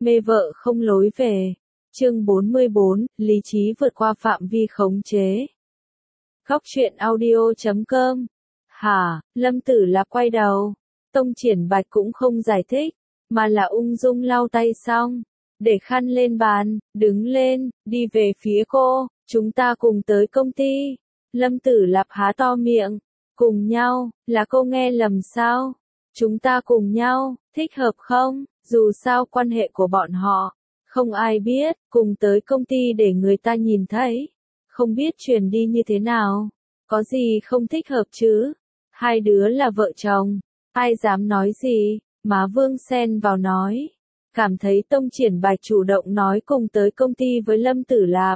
Mê vợ không lối về. Chương 44, lý trí vượt qua phạm vi khống chế. Góc truyện audio.com. Hả, Lâm Tử Lạp quay đầu. Tông Triển Bạch cũng không giải thích, mà là ung dung lau tay xong, để khăn lên bàn, đứng lên, đi về phía cô, chúng ta cùng tới công ty. Lâm Tử Lạp há to miệng, cùng nhau, là cô nghe lầm sao? Chúng ta cùng nhau, thích hợp không? Dù sao quan hệ của bọn họ, không ai biết, cùng tới công ty để người ta nhìn thấy. Không biết truyền đi như thế nào, có gì không thích hợp chứ? Hai đứa là vợ chồng, ai dám nói gì? Má Vương xen vào nói. Cảm thấy Tông Triển Bạch chủ động nói cùng tới công ty với Lâm Tử Lạp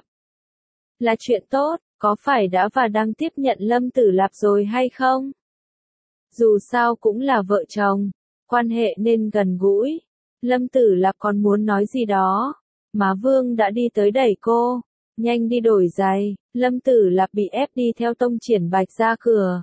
là chuyện tốt, có phải đã và đang tiếp nhận Lâm Tử Lạp rồi hay không? Dù sao cũng là vợ chồng, quan hệ nên gần gũi. Lâm Tử Lạp còn muốn nói gì đó, má Vương đã đi tới đẩy cô, nhanh đi đổi giày. Lâm Tử Lạp bị ép đi theo Tông Triển Bạch ra cửa.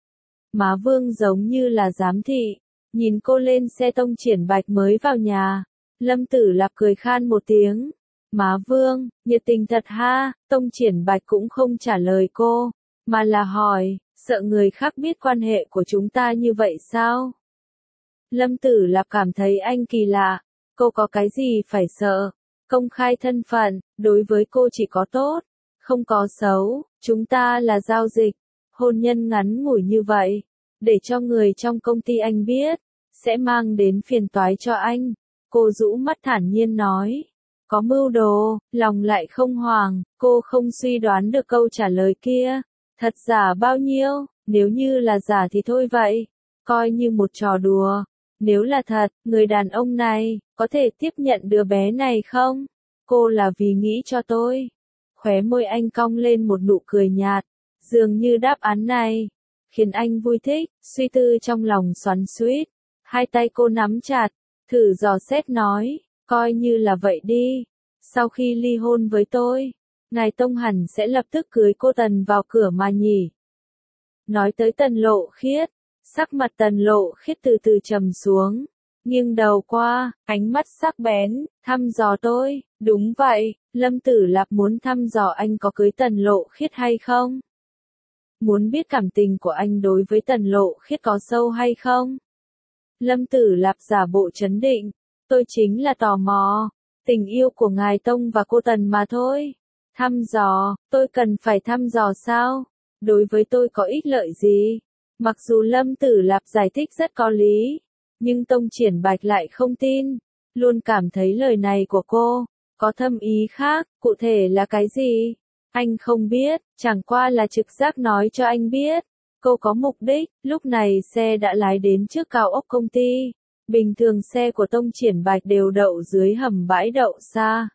Má Vương giống như là giám thị, nhìn cô lên xe Tông Triển Bạch mới vào nhà. Lâm Tử Lạp cười khan một tiếng. Má Vương, nhiệt tình thật ha. Tông Triển Bạch cũng không trả lời cô, mà là hỏi, sợ người khác biết quan hệ của chúng ta như vậy sao? Lâm Tử Lạp cảm thấy anh kỳ lạ, cô có cái gì phải sợ? Công khai thân phận, đối với cô chỉ có tốt, không có xấu, chúng ta là giao dịch, hôn nhân ngắn ngủi như vậy, để cho người trong công ty anh biết, sẽ mang đến phiền toái cho anh. Cô rũ mắt thản nhiên nói, có mưu đồ, lòng lại không hoàng, cô không suy đoán được câu trả lời kia, thật giả bao nhiêu, nếu như là giả thì thôi vậy, coi như một trò đùa. Nếu là thật, người đàn ông này, có thể tiếp nhận đứa bé này không? Cô là vì nghĩ cho tôi. Khóe môi anh cong lên một nụ cười nhạt, dường như đáp án này khiến anh vui thích, suy tư trong lòng xoắn xuýt. Hai tay cô nắm chặt, thử dò xét nói, coi như là vậy đi. Sau khi ly hôn với tôi, ngài Tông hẳn sẽ lập tức cưới cô Tần vào cửa mà nhỉ? Nói tới Tần Lộ Khiết, sắc mặt Tần Lộ Khiết từ từ trầm xuống, nghiêng đầu qua, ánh mắt sắc bén, thăm dò tôi. Đúng vậy, Lâm Tử Lạp muốn thăm dò anh có cưới Tần Lộ Khiết hay không? Muốn biết cảm tình của anh đối với Tần Lộ Khiết có sâu hay không? Lâm Tử Lạp giả bộ trấn định, tôi chính là tò mò, tình yêu của ngài Tông và cô Tần mà thôi. Thăm dò, tôi cần phải thăm dò sao? Đối với tôi có ích lợi gì? Mặc dù Lâm Tử Lạp giải thích rất có lý, nhưng Tông Triển Bạch lại không tin, luôn cảm thấy lời này của cô có thâm ý khác, cụ thể là cái gì? Anh không biết, chẳng qua là trực giác nói cho anh biết. Cô có mục đích. Lúc này xe đã lái đến trước cao ốc công ty. Bình thường xe của Tông Triển Bạch đều đậu dưới hầm bãi đậu xa.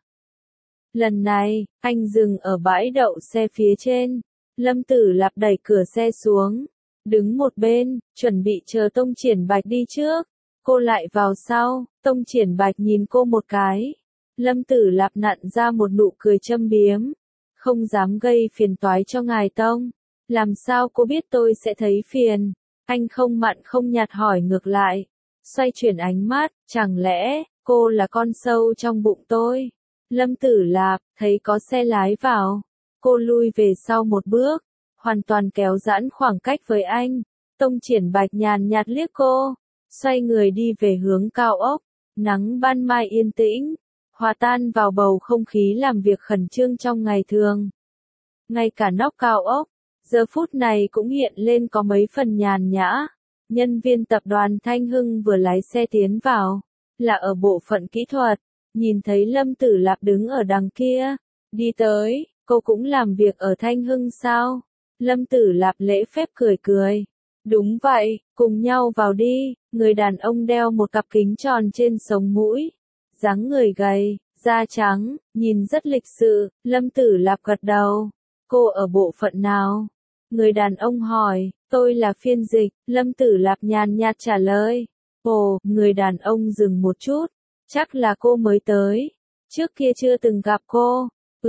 Lần này, anh dừng ở bãi đậu xe phía trên. Lâm Tử Lạp đẩy cửa xe xuống, đứng một bên, chuẩn bị chờ Tông Triển Bạch đi trước. Cô lại vào sau. Tông Triển Bạch nhìn cô một cái. Lâm Tử Lạp nặn ra một nụ cười châm biếm. Không dám gây phiền toái cho ngài Tông. Làm sao cô biết tôi sẽ thấy phiền? Anh không mặn không nhạt hỏi ngược lại. Xoay chuyển ánh mắt, chẳng lẽ cô là con sâu trong bụng tôi? Lâm Tử Lạp thấy có xe lái vào, cô lui về sau một bước, hoàn toàn kéo giãn khoảng cách với anh. Tông Triển Bạch nhàn nhạt liếc cô, xoay người đi về hướng cao ốc. Nắng ban mai yên tĩnh, hòa tan vào bầu không khí làm việc khẩn trương trong ngày thường. Ngay cả nóc cao ốc, giờ phút này cũng hiện lên có mấy phần nhàn nhã. Nhân viên tập đoàn Thanh Hưng vừa lái xe tiến vào, là ở bộ phận kỹ thuật, nhìn thấy Lâm Tử Lạp đứng ở đằng kia, đi tới, cô cũng làm việc ở Thanh Hưng sao? Lâm Tử Lạp lễ phép cười cười. Đúng vậy, cùng nhau vào đi. Người đàn ông đeo một cặp kính tròn trên sống mũi, dáng người gầy, da trắng, nhìn rất lịch sự. Lâm Tử Lạp gật đầu. Cô ở bộ phận nào? Người đàn ông hỏi. Tôi là phiên dịch. Lâm Tử Lạp nhàn nhạt trả lời. Ồ, người đàn ông dừng một chút. Chắc là cô mới tới. Trước kia chưa từng gặp cô.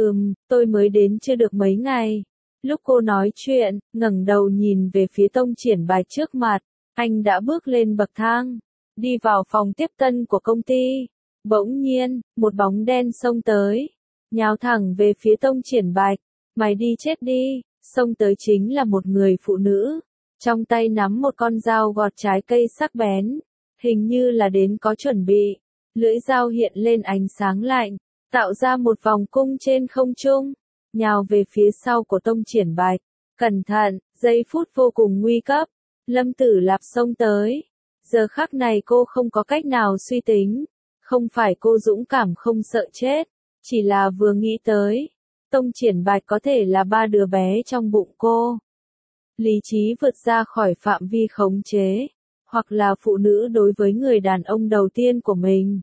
Tôi mới đến chưa được mấy ngày. Lúc cô nói chuyện, ngẩng đầu nhìn về phía Tông Triển Bạch trước mặt. Anh đã bước lên bậc thang, đi vào phòng tiếp tân của công ty. Bỗng nhiên, một bóng đen xông tới, nhào thẳng về phía Tông Triển Bạch. Mày đi chết đi, xông tới chính là một người phụ nữ, trong tay nắm một con dao gọt trái cây sắc bén, hình như là đến có chuẩn bị. Lưỡi dao hiện lên ánh sáng lạnh, tạo ra một vòng cung trên không trung, nhào về phía sau của Tông Triển Bạch. Cẩn thận, giây phút vô cùng nguy cấp, Lâm Tử Lạp xông tới. Giờ khắc này cô không có cách nào suy tính, không phải cô dũng cảm không sợ chết, chỉ là vừa nghĩ tới, Tông Triển Bạch có thể là 3 đứa bé trong bụng cô. Lý trí vượt ra khỏi phạm vi khống chế, hoặc là phụ nữ đối với người đàn ông đầu tiên của mình.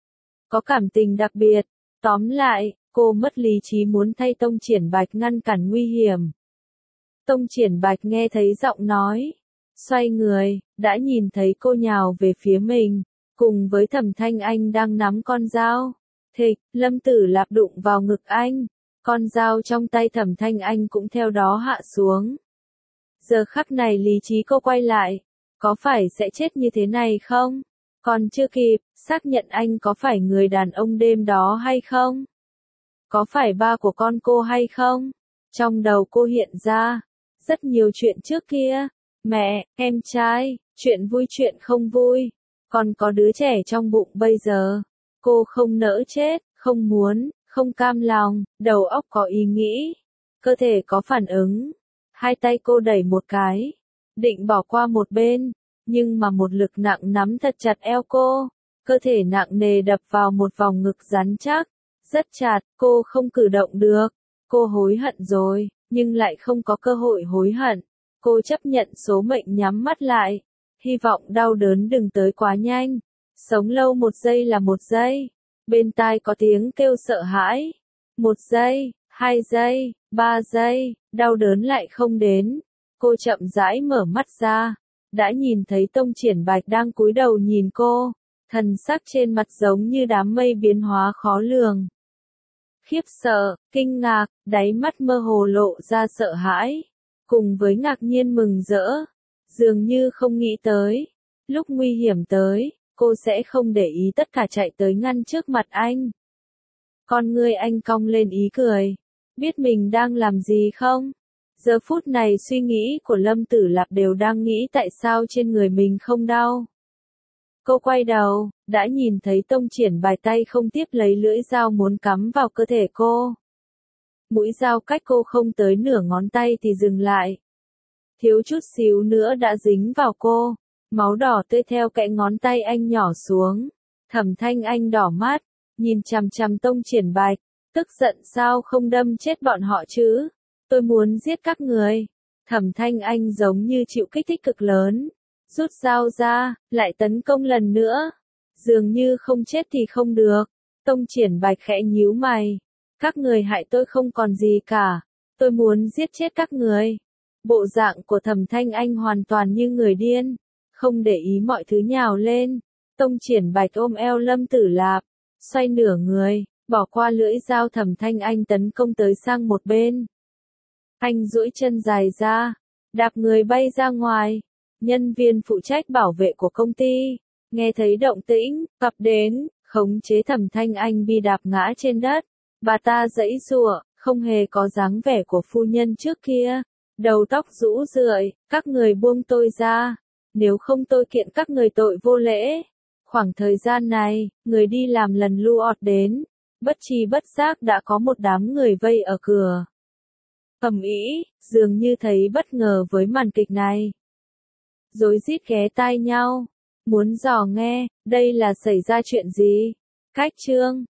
Có cảm tình đặc biệt, tóm lại, cô mất lý trí muốn thay Tông Triển Bạch ngăn cản nguy hiểm. Tông Triển Bạch nghe thấy giọng nói, xoay người, đã nhìn thấy cô nhào về phía mình, cùng với Thẩm Thanh Anh đang nắm con dao. Thịch, Lâm Tử Lạp đụng vào ngực anh, con dao trong tay Thẩm Thanh Anh cũng theo đó hạ xuống. Giờ khắc này lý trí cô quay lại, có phải sẽ chết như thế này không? Còn chưa kịp, xác nhận anh có phải người đàn ông đêm đó hay không? Có phải ba của con cô hay không? Trong đầu cô hiện ra rất nhiều chuyện trước kia, mẹ, em trai, chuyện vui chuyện không vui, còn có đứa trẻ trong bụng bây giờ. Cô không nỡ chết, không muốn, không cam lòng, đầu óc có ý nghĩ, cơ thể có phản ứng. Hai tay cô đẩy một cái, định bỏ qua một bên, nhưng mà một lực nặng nắm thật chặt eo cô, cơ thể nặng nề đập vào một vòng ngực rắn chắc, rất chặt, cô không cử động được. Cô hối hận rồi, nhưng lại không có cơ hội hối hận. Cô chấp nhận số mệnh nhắm mắt lại, hy vọng đau đớn đừng tới quá nhanh. Sống lâu 1 giây là 1 giây. Bên tai có tiếng kêu sợ hãi. 1 giây, 2 giây, 3 giây, đau đớn lại không đến. Cô chậm rãi mở mắt ra, đã nhìn thấy Tông Triển Bạch đang cúi đầu nhìn cô, thần sắc trên mặt giống như đám mây biến hóa khó lường. Khiếp sợ, kinh ngạc, đáy mắt mơ hồ lộ ra sợ hãi, cùng với ngạc nhiên mừng rỡ, dường như không nghĩ tới, lúc nguy hiểm tới, cô sẽ không để ý tất cả chạy tới ngăn trước mặt anh. Con ngươi anh cong lên ý cười, biết mình đang làm gì không? Giờ phút này suy nghĩ của Lâm Tử Lạp đều đang nghĩ tại sao trên người mình không đau. Cô quay đầu, đã nhìn thấy Tông Triển Bạch tay không tiếp lấy lưỡi dao muốn cắm vào cơ thể cô. Mũi dao cách cô không tới nửa ngón tay thì dừng lại. Thiếu chút xíu nữa đã dính vào cô, máu đỏ tươi theo kẽ ngón tay anh nhỏ xuống. Thẩm Thanh Anh đỏ mắt, nhìn chằm chằm Tông Triển Bạch, tức giận sao không đâm chết bọn họ chứ? Tôi muốn giết các người. Thẩm Thanh Anh giống như chịu kích thích cực lớn. Rút dao ra, lại tấn công lần nữa. Dường như không chết thì không được. Tông Triển Bạch khẽ nhíu mày. Các người hại tôi không còn gì cả. Tôi muốn giết chết các người. Bộ dạng của Thẩm Thanh Anh hoàn toàn như người điên. Không để ý mọi thứ nhào lên. Tông Triển Bạch ôm eo Lâm Tử Lạp. Xoay nửa người, bỏ qua lưỡi dao Thẩm Thanh Anh tấn công tới sang một bên. Anh duỗi chân dài ra, đạp người bay ra ngoài. Nhân viên phụ trách bảo vệ của công ty, nghe thấy động tĩnh, cập đến, khống chế Thẩm Thanh Anh bị đạp ngã trên đất. Bà ta giãy giụa, không hề có dáng vẻ của phu nhân trước kia. Đầu tóc rũ rượi, các người buông tôi ra, nếu không tôi kiện các người tội vô lễ. Khoảng thời gian này, người đi làm lần lưu ọt đến, bất tri bất giác đã có một đám người vây ở cửa. Ầm ĩ, dường như thấy bất ngờ với màn kịch này. Rối rít ghé tai nhau, muốn dò nghe, đây là xảy ra chuyện gì? Cách chương